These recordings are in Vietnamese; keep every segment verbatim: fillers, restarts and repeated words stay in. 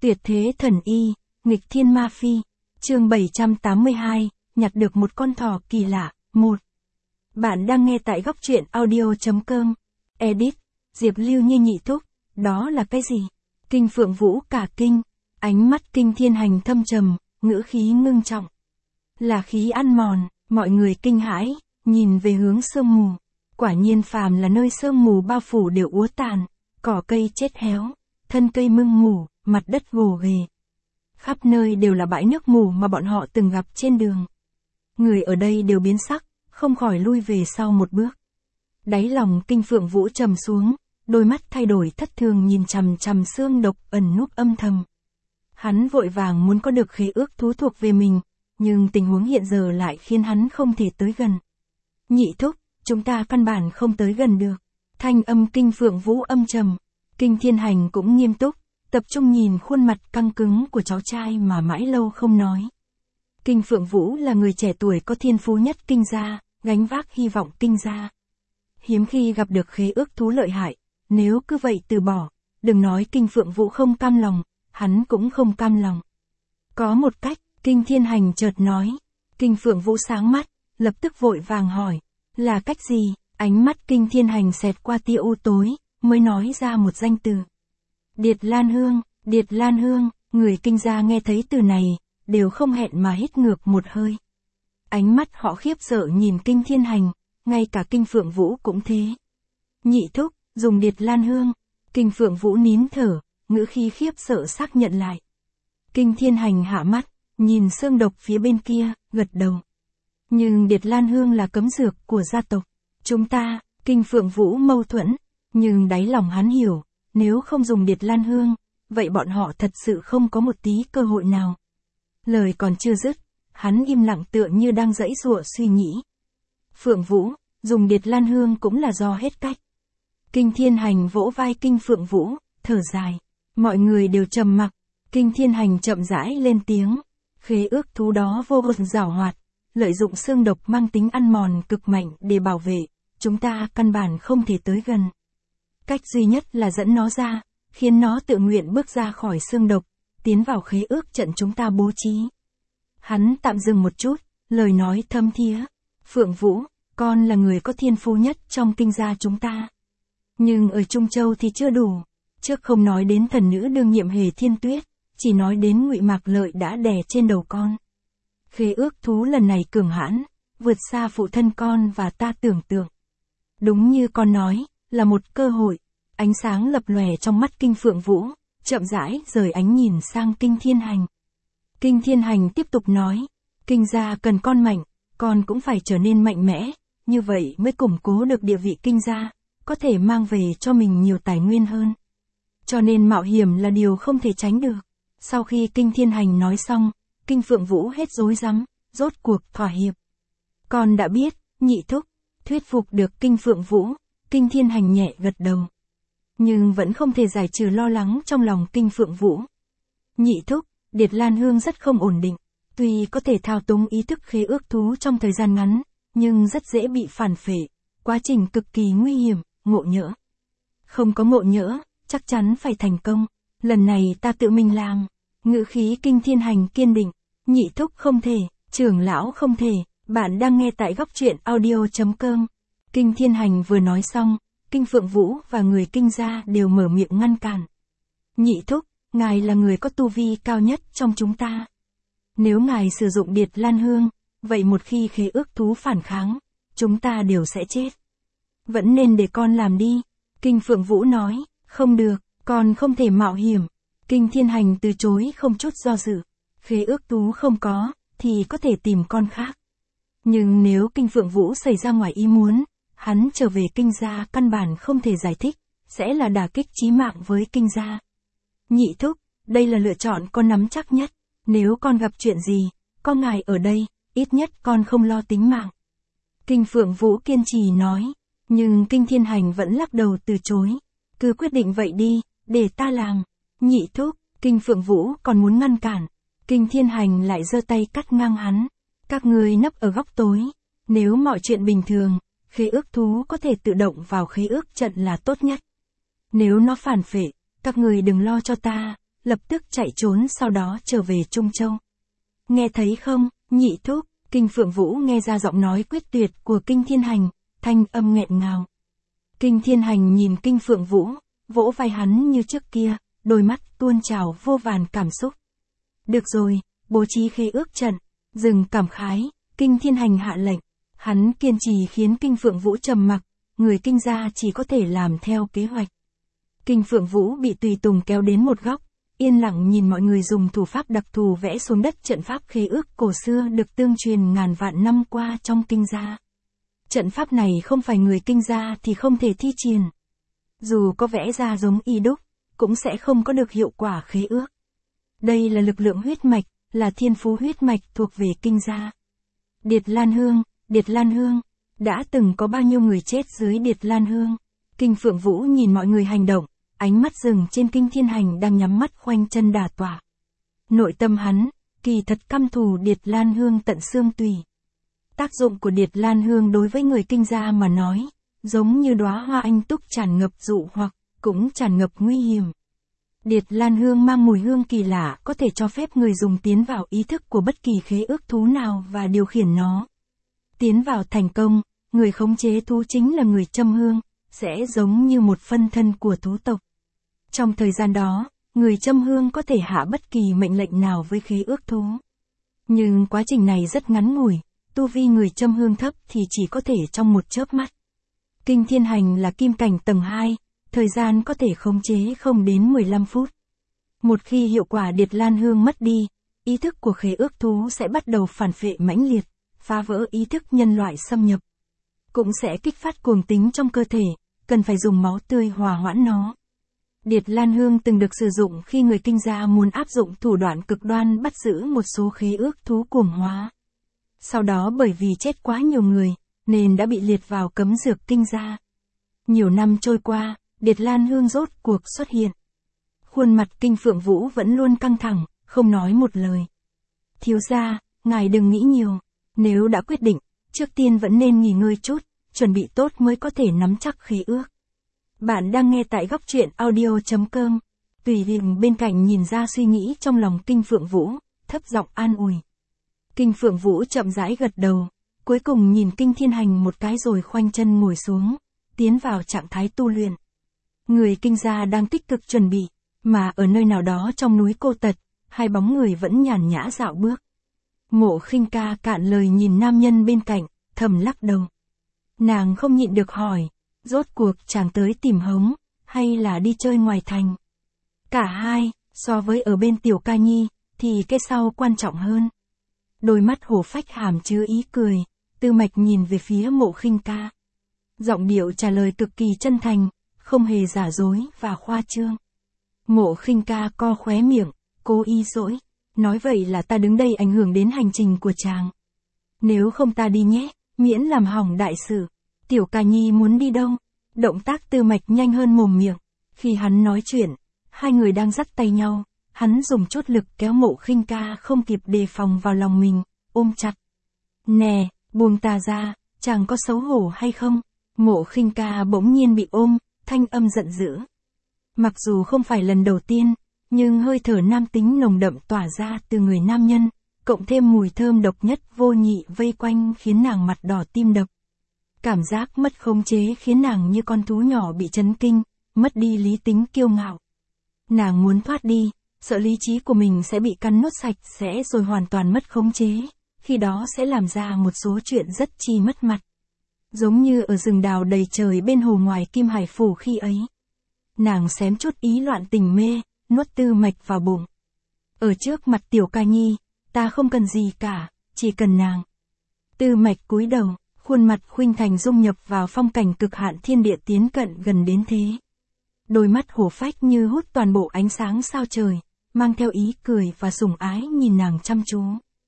Tuyệt thế thần y, nghịch thiên ma phi. Chương bảy trăm tám mươi hai, nhặt được một con thỏ kỳ lạ. một. Bạn đang nghe tại góc truyện audio chấm com. Edit, Diệp Lưu Như nhị thúc, đó là cái gì? Kinh Phượng Vũ cả kinh, ánh mắt Kinh Thiên Hành thâm trầm, ngữ khí ngưng trọng. Là khí ăn mòn, mọi người kinh hãi, nhìn về hướng sương mù. Quả nhiên phàm là nơi sương mù bao phủ đều úa tàn, cỏ cây chết héo, thân cây mưng mủ, mặt đất gồ ghề. Khắp nơi đều là bãi nước mù mà bọn họ từng gặp trên đường. Người ở đây đều biến sắc, không khỏi lui về sau một bước. Đáy lòng Kinh Phượng Vũ trầm xuống, đôi mắt thay đổi thất thường nhìn chằm chằm xương độc ẩn núp âm thầm. Hắn vội vàng muốn có được khế ước thú thuộc về mình, nhưng tình huống hiện giờ lại khiến hắn không thể tới gần. Nhị thúc, chúng ta căn bản không tới gần được. Thanh âm Kinh Phượng Vũ âm trầm. Kinh Thiên Hành cũng nghiêm túc, tập trung nhìn khuôn mặt căng cứng của cháu trai mà mãi lâu không nói. Kinh Phượng Vũ là người trẻ tuổi có thiên phú nhất Kinh gia, gánh vác hy vọng Kinh gia. Hiếm khi gặp được khế ước thú lợi hại, nếu cứ vậy từ bỏ, đừng nói Kinh Phượng Vũ không cam lòng, hắn cũng không cam lòng. Có một cách, Kinh Thiên Hành chợt nói. Kinh Phượng Vũ sáng mắt, lập tức vội vàng hỏi, là cách gì? Ánh mắt Kinh Thiên Hành xẹt qua tia u tối, mới nói ra một danh từ. Điệt Lan Hương. Điệt Lan Hương, người Kinh gia nghe thấy từ này, đều không hẹn mà hít ngược một hơi. Ánh mắt họ khiếp sợ nhìn Kinh Thiên Hành, ngay cả Kinh Phượng Vũ cũng thế. Nhị thúc, dùng Điệt Lan Hương. Kinh Phượng Vũ nín thở, ngữ khí khiếp sợ xác nhận lại. Kinh Thiên Hành hạ mắt, nhìn xương độc phía bên kia, gật đầu. Nhưng Điệt Lan Hương là cấm dược của gia tộc. Chúng ta, Kinh Phượng Vũ mâu thuẫn, nhưng đáy lòng hắn hiểu, nếu không dùng Điệt Lan Hương, vậy bọn họ thật sự không có một tí cơ hội nào. Lời còn chưa dứt, hắn im lặng tựa như đang giãy giụa suy nghĩ. Phượng Vũ, dùng Điệt Lan Hương cũng là do hết cách. Kinh Thiên Hành vỗ vai Kinh Phượng Vũ, thở dài. Mọi người đều trầm mặc. Kinh Thiên Hành chậm rãi lên tiếng. Khế ước thú đó vô cùng giảo hoạt, lợi dụng xương độc mang tính ăn mòn cực mạnh để bảo vệ, chúng ta căn bản không thể tới gần. Cách duy nhất là dẫn nó ra, khiến nó tự nguyện bước ra khỏi xương độc, tiến vào khế ước trận chúng ta bố trí. Hắn tạm dừng một chút, lời nói thâm thía. Phượng Vũ, con là người có thiên phú nhất trong Kinh gia chúng ta. Nhưng ở Trung Châu thì chưa đủ. Trước không nói đến thần nữ đương nhiệm Hề Thiên Tuyết, chỉ nói đến Ngụy Mạc Lợi đã đè trên đầu con. Khế ước thú lần này cường hãn, vượt xa phụ thân con và ta tưởng tượng. Đúng như con nói, là một cơ hội. Ánh sáng lập lòe trong mắt Kinh Phượng Vũ, chậm rãi rời ánh nhìn sang Kinh Thiên Hành. Kinh Thiên Hành tiếp tục nói, Kinh gia cần con mạnh, con cũng phải trở nên mạnh mẽ, như vậy mới củng cố được địa vị Kinh gia, có thể mang về cho mình nhiều tài nguyên hơn. Cho nên mạo hiểm là điều không thể tránh được. Sau khi Kinh Thiên Hành nói xong, Kinh Phượng Vũ hết rối rắm, rốt cuộc thỏa hiệp. Con đã biết, nhị thúc, thuyết phục được Kinh Phượng Vũ, Kinh Thiên Hành nhẹ gật đầu. Nhưng vẫn không thể giải trừ lo lắng trong lòng Kinh Phượng Vũ. Nhị thúc, Điệt Lan Hương rất không ổn định, tuy có thể thao túng ý thức khế ước thú trong thời gian ngắn, nhưng rất dễ bị phản phệ, quá trình cực kỳ nguy hiểm, ngộ nhỡ. Không có ngộ nhỡ, chắc chắn phải thành công, lần này ta tự mình làm. Ngữ khí Kinh Thiên Hành kiên định, nhị thúc không thể, trưởng lão không thể, bạn đang nghe tại góc truyện audio chấm com. Kinh Thiên Hành vừa nói xong, Kinh Phượng Vũ và người Kinh gia đều mở miệng ngăn cản. Nhị thúc, ngài là người có tu vi cao nhất trong chúng ta. Nếu ngài sử dụng Điệt Lan Hương, vậy một khi khế ước thú phản kháng, chúng ta đều sẽ chết. Vẫn nên để con làm đi. Kinh Phượng Vũ nói, không được, con không thể mạo hiểm. Kinh Thiên Hành từ chối không chút do dự. Khế ước thú không có, thì có thể tìm con khác. Nhưng nếu Kinh Phượng Vũ xảy ra ngoài ý muốn, hắn trở về Kinh gia căn bản không thể giải thích, sẽ là đả kích chí mạng với Kinh gia. Nhị thúc, đây là lựa chọn con nắm chắc nhất. Nếu con gặp chuyện gì, có ngài ở đây, ít nhất con không lo tính mạng. Kinh Phượng Vũ kiên trì nói, nhưng Kinh Thiên Hành vẫn lắc đầu từ chối. Cứ quyết định vậy đi, để ta làm. Nhị thúc, Kinh Phượng Vũ còn muốn ngăn cản. Kinh Thiên Hành lại giơ tay cắt ngang hắn. Các người nấp ở góc tối. Nếu mọi chuyện bình thường, khế ước thú có thể tự động vào khế ước trận là tốt nhất. Nếu nó phản phệ, các người đừng lo cho ta, lập tức chạy trốn sau đó trở về Trung Châu. Nghe thấy không, nhị thúc, Kinh Phượng Vũ nghe ra giọng nói quyết tuyệt của Kinh Thiên Hành, thanh âm nghẹn ngào. Kinh Thiên Hành nhìn Kinh Phượng Vũ, vỗ vai hắn như trước kia, đôi mắt tuôn trào vô vàn cảm xúc. Được rồi, bố trí khế ước trận, dừng cảm khái, Kinh Thiên Hành hạ lệnh. Hắn kiên trì khiến Kinh Phượng Vũ trầm mặc, người Kinh gia chỉ có thể làm theo kế hoạch. Kinh Phượng Vũ bị tùy tùng kéo đến một góc, yên lặng nhìn mọi người dùng thủ pháp đặc thù vẽ xuống đất trận pháp khế ước cổ xưa được tương truyền ngàn vạn năm qua trong Kinh gia. Trận pháp này không phải người Kinh gia thì không thể thi triển. Dù có vẽ ra giống y đúc, cũng sẽ không có được hiệu quả khế ước. Đây là lực lượng huyết mạch, là thiên phú huyết mạch thuộc về Kinh gia. Điệt Lan Hương, Điệt Lan Hương, đã từng có bao nhiêu người chết dưới Điệt Lan Hương. Kinh Phượng Vũ nhìn mọi người hành động, ánh mắt dừng trên Kinh Thiên Hành đang nhắm mắt khoanh chân đả tọa. Nội tâm hắn, kỳ thật căm thù Điệt Lan Hương tận xương tủy. Tác dụng của Điệt Lan Hương đối với người Kinh gia mà nói, giống như đóa hoa anh túc tràn ngập dụ hoặc, cũng tràn ngập nguy hiểm. Điệt Lan Hương mang mùi hương kỳ lạ có thể cho phép người dùng tiến vào ý thức của bất kỳ khế ước thú nào và điều khiển nó. Tiến vào thành công, người khống chế thú chính là người châm hương, sẽ giống như một phân thân của thú tộc. Trong thời gian đó, người châm hương có thể hạ bất kỳ mệnh lệnh nào với khế ước thú. Nhưng quá trình này rất ngắn ngủi, tu vi người châm hương thấp thì chỉ có thể trong một chớp mắt. Kinh Thiên Hành là kim cảnh tầng hai, thời gian có thể khống chế không đến mười lăm phút. Một khi hiệu quả Điệt Lan Hương mất đi, ý thức của khế ước thú sẽ bắt đầu phản phệ mãnh liệt, phá vỡ ý thức nhân loại xâm nhập. Cũng sẽ kích phát cuồng tính trong cơ thể, cần phải dùng máu tươi hòa hoãn nó. Điệt Lan Hương từng được sử dụng khi người Kinh gia muốn áp dụng thủ đoạn cực đoan bắt giữ một số khế ước thú cuồng hóa. Sau đó bởi vì chết quá nhiều người, nên đã bị liệt vào cấm dược Kinh gia. Nhiều năm trôi qua, Điệt Lan Hương rốt cuộc xuất hiện. Khuôn mặt Kinh Phượng Vũ vẫn luôn căng thẳng, không nói một lời. Thiếu gia, ngài đừng nghĩ nhiều, nếu đã quyết định, trước tiên vẫn nên nghỉ ngơi chút, chuẩn bị tốt mới có thể nắm chắc khế ước. Bạn đang nghe tại góc truyện audio chấm com. Tùy Viêm bên cạnh nhìn ra suy nghĩ trong lòng Kinh Phượng Vũ, thấp giọng an ủi. Kinh Phượng Vũ chậm rãi gật đầu, cuối cùng nhìn Kinh Thiên Hành một cái rồi khoanh chân ngồi xuống, tiến vào trạng thái tu luyện. Người Kinh gia đang tích cực chuẩn bị, mà ở nơi nào đó trong núi Cô Tật, hai bóng người vẫn nhàn nhã dạo bước. Mộ Khinh Ca cạn lời nhìn nam nhân bên cạnh, thầm lắc đầu. Nàng không nhịn được hỏi, rốt cuộc chàng tới tìm hống, hay là đi chơi ngoài thành? Cả hai, so với ở bên Tiểu Ca Nhi, thì cái sau quan trọng hơn. Đôi mắt hổ phách hàm chứa ý cười, Tư Mạch nhìn về phía Mộ Khinh Ca. Giọng điệu trả lời cực kỳ chân thành, không hề giả dối và khoa trương. Mộ Khinh Ca co khóe miệng, cố ý dỗi, nói vậy là ta đứng đây ảnh hưởng đến hành trình của chàng. Nếu không ta đi nhé, miễn làm hỏng đại sự. Tiểu Ca Nhi muốn đi đâu? Động tác Tư Mạch nhanh hơn mồm miệng. Khi hắn nói chuyện, hai người đang dắt tay nhau, hắn dùng chút lực kéo Mộ Khinh Ca không kịp đề phòng vào lòng mình, ôm chặt. Nè, buông ta ra, chàng có xấu hổ hay không? Mộ Khinh Ca bỗng nhiên bị ôm, thanh âm giận dữ. Mặc dù không phải lần đầu tiên, nhưng hơi thở nam tính nồng đậm tỏa ra từ người nam nhân, cộng thêm mùi thơm độc nhất vô nhị vây quanh khiến nàng mặt đỏ tim đập. Cảm giác mất khống chế khiến nàng như con thú nhỏ bị chấn kinh, mất đi lý tính kiêu ngạo. Nàng muốn thoát đi, sợ lý trí của mình sẽ bị cắn nuốt sạch sẽ rồi hoàn toàn mất khống chế, khi đó sẽ làm ra một số chuyện rất chi mất mặt. Giống như ở rừng đào đầy trời bên hồ ngoài Kim Hải Phủ khi ấy. Nàng xém chút ý loạn tình mê, nuốt Tư Mạch vào bụng. Ở trước mặt Tiểu Ca Nhi, ta không cần gì cả, chỉ cần nàng. Tư Mạch cúi đầu, khuôn mặt khuynh thành dung nhập vào phong cảnh cực hạn thiên địa tiến cận gần đến thế. Đôi mắt hổ phách như hút toàn bộ ánh sáng sao trời, mang theo ý cười và sủng ái nhìn nàng chăm chú.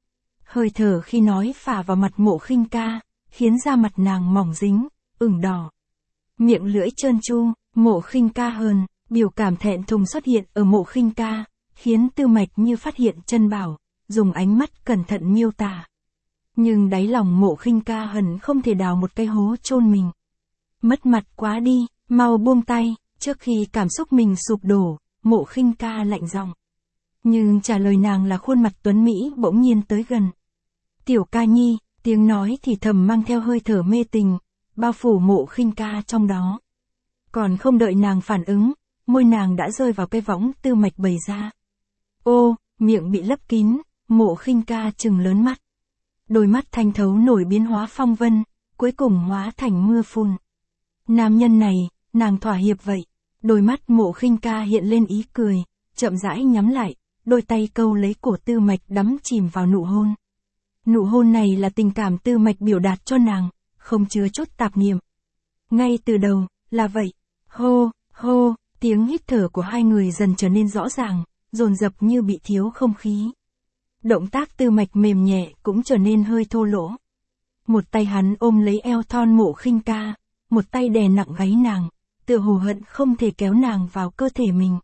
Hơi thở khi nói phả vào mặt Mộ Khinh Ca, khiến da mặt nàng mỏng dính, ửng đỏ. Miệng lưỡi trơn tru, Mộ Khinh Ca hờn, biểu cảm thẹn thùng xuất hiện ở Mộ Khinh Ca, khiến Tư Mạch như phát hiện chân bảo, dùng ánh mắt cẩn thận miêu tả. Nhưng đáy lòng Mộ Khinh Ca hận không thể đào một cái hố chôn mình. Mất mặt quá đi, mau buông tay, trước khi cảm xúc mình sụp đổ, Mộ Khinh Ca lạnh giọng. Nhưng trả lời nàng là khuôn mặt tuấn Mỹ bỗng nhiên tới gần. Tiểu ca nhi, tiếng nói thì thầm mang theo hơi thở mê tình, bao phủ Mộ Khinh Ca trong đó. Còn không đợi nàng phản ứng, môi nàng đã rơi vào cái võng tư mạch bày ra. Ô, miệng bị lấp kín, Mộ Khinh Ca trừng lớn mắt. Đôi mắt thanh thấu nổi biến hóa phong vân, cuối cùng hóa thành mưa phùn. Nam nhân này, nàng thỏa hiệp vậy. Đôi mắt Mộ Khinh Ca hiện lên ý cười, chậm rãi nhắm lại, đôi tay câu lấy cổ tư mạch đắm chìm vào nụ hôn. Nụ hôn này là tình cảm tư mạch biểu đạt cho nàng, không chứa chút tạp niệm. Ngay từ đầu, là vậy. Hô, hô, tiếng hít thở của hai người dần trở nên rõ ràng, dồn dập như bị thiếu không khí. Động tác tư mạch mềm nhẹ cũng trở nên hơi thô lỗ. Một tay hắn ôm lấy eo thon Mộ Khinh Ca, một tay đè nặng gáy nàng, tựa hồ hận không thể kéo nàng vào cơ thể mình.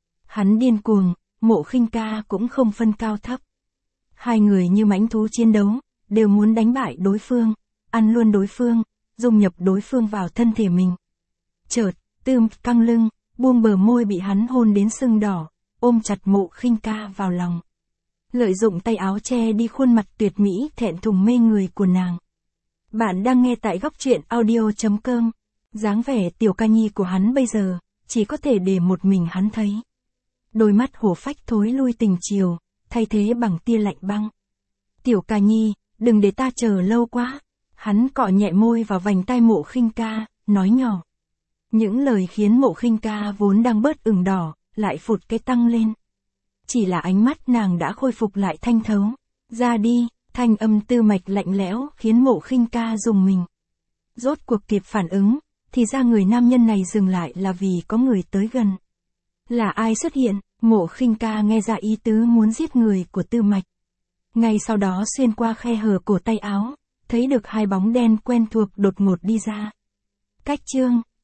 Hắn điên cuồng, Mộ Khinh Ca cũng không phân cao thấp. Hai người như mãnh thú chiến đấu, đều muốn đánh bại đối phương, ăn luôn đối phương, dung nhập đối phương vào thân thể mình. Chợt, Tư căng lưng, buông bờ môi bị hắn hôn đến sưng đỏ, ôm chặt Mộ Khinh Ca vào lòng. Lợi dụng tay áo che đi khuôn mặt tuyệt mỹ thẹn thùng mê người của nàng. Bạn đang nghe tại góc truyện audio chấm com. Dáng vẻ tiểu ca nhi của hắn bây giờ, chỉ có thể để một mình hắn thấy. Đôi mắt hổ phách thối lui tình chiều, thay thế bằng tia lạnh băng. Tiểu ca nhi, đừng để ta chờ lâu quá. Hắn cọ nhẹ môi vào vành tai Mộ Khinh Ca, nói nhỏ. Những lời khiến Mộ Khinh Ca vốn đang bớt ửng đỏ, lại phụt cái tăng lên. Chỉ là ánh mắt nàng đã khôi phục lại thanh thấu. Ra đi, thanh âm tư mạch lạnh lẽo khiến Mộ Khinh Ca rùng mình. Rốt cuộc kịp phản ứng, thì ra người nam nhân này dừng lại là vì có người tới gần. Là ai xuất hiện? Mộ Khinh Ca nghe ra ý tứ muốn giết người của tư mạch. Ngay sau đó xuyên qua khe hở cổ tay áo, thấy được hai bóng đen quen thuộc đột ngột đi ra. Cách chương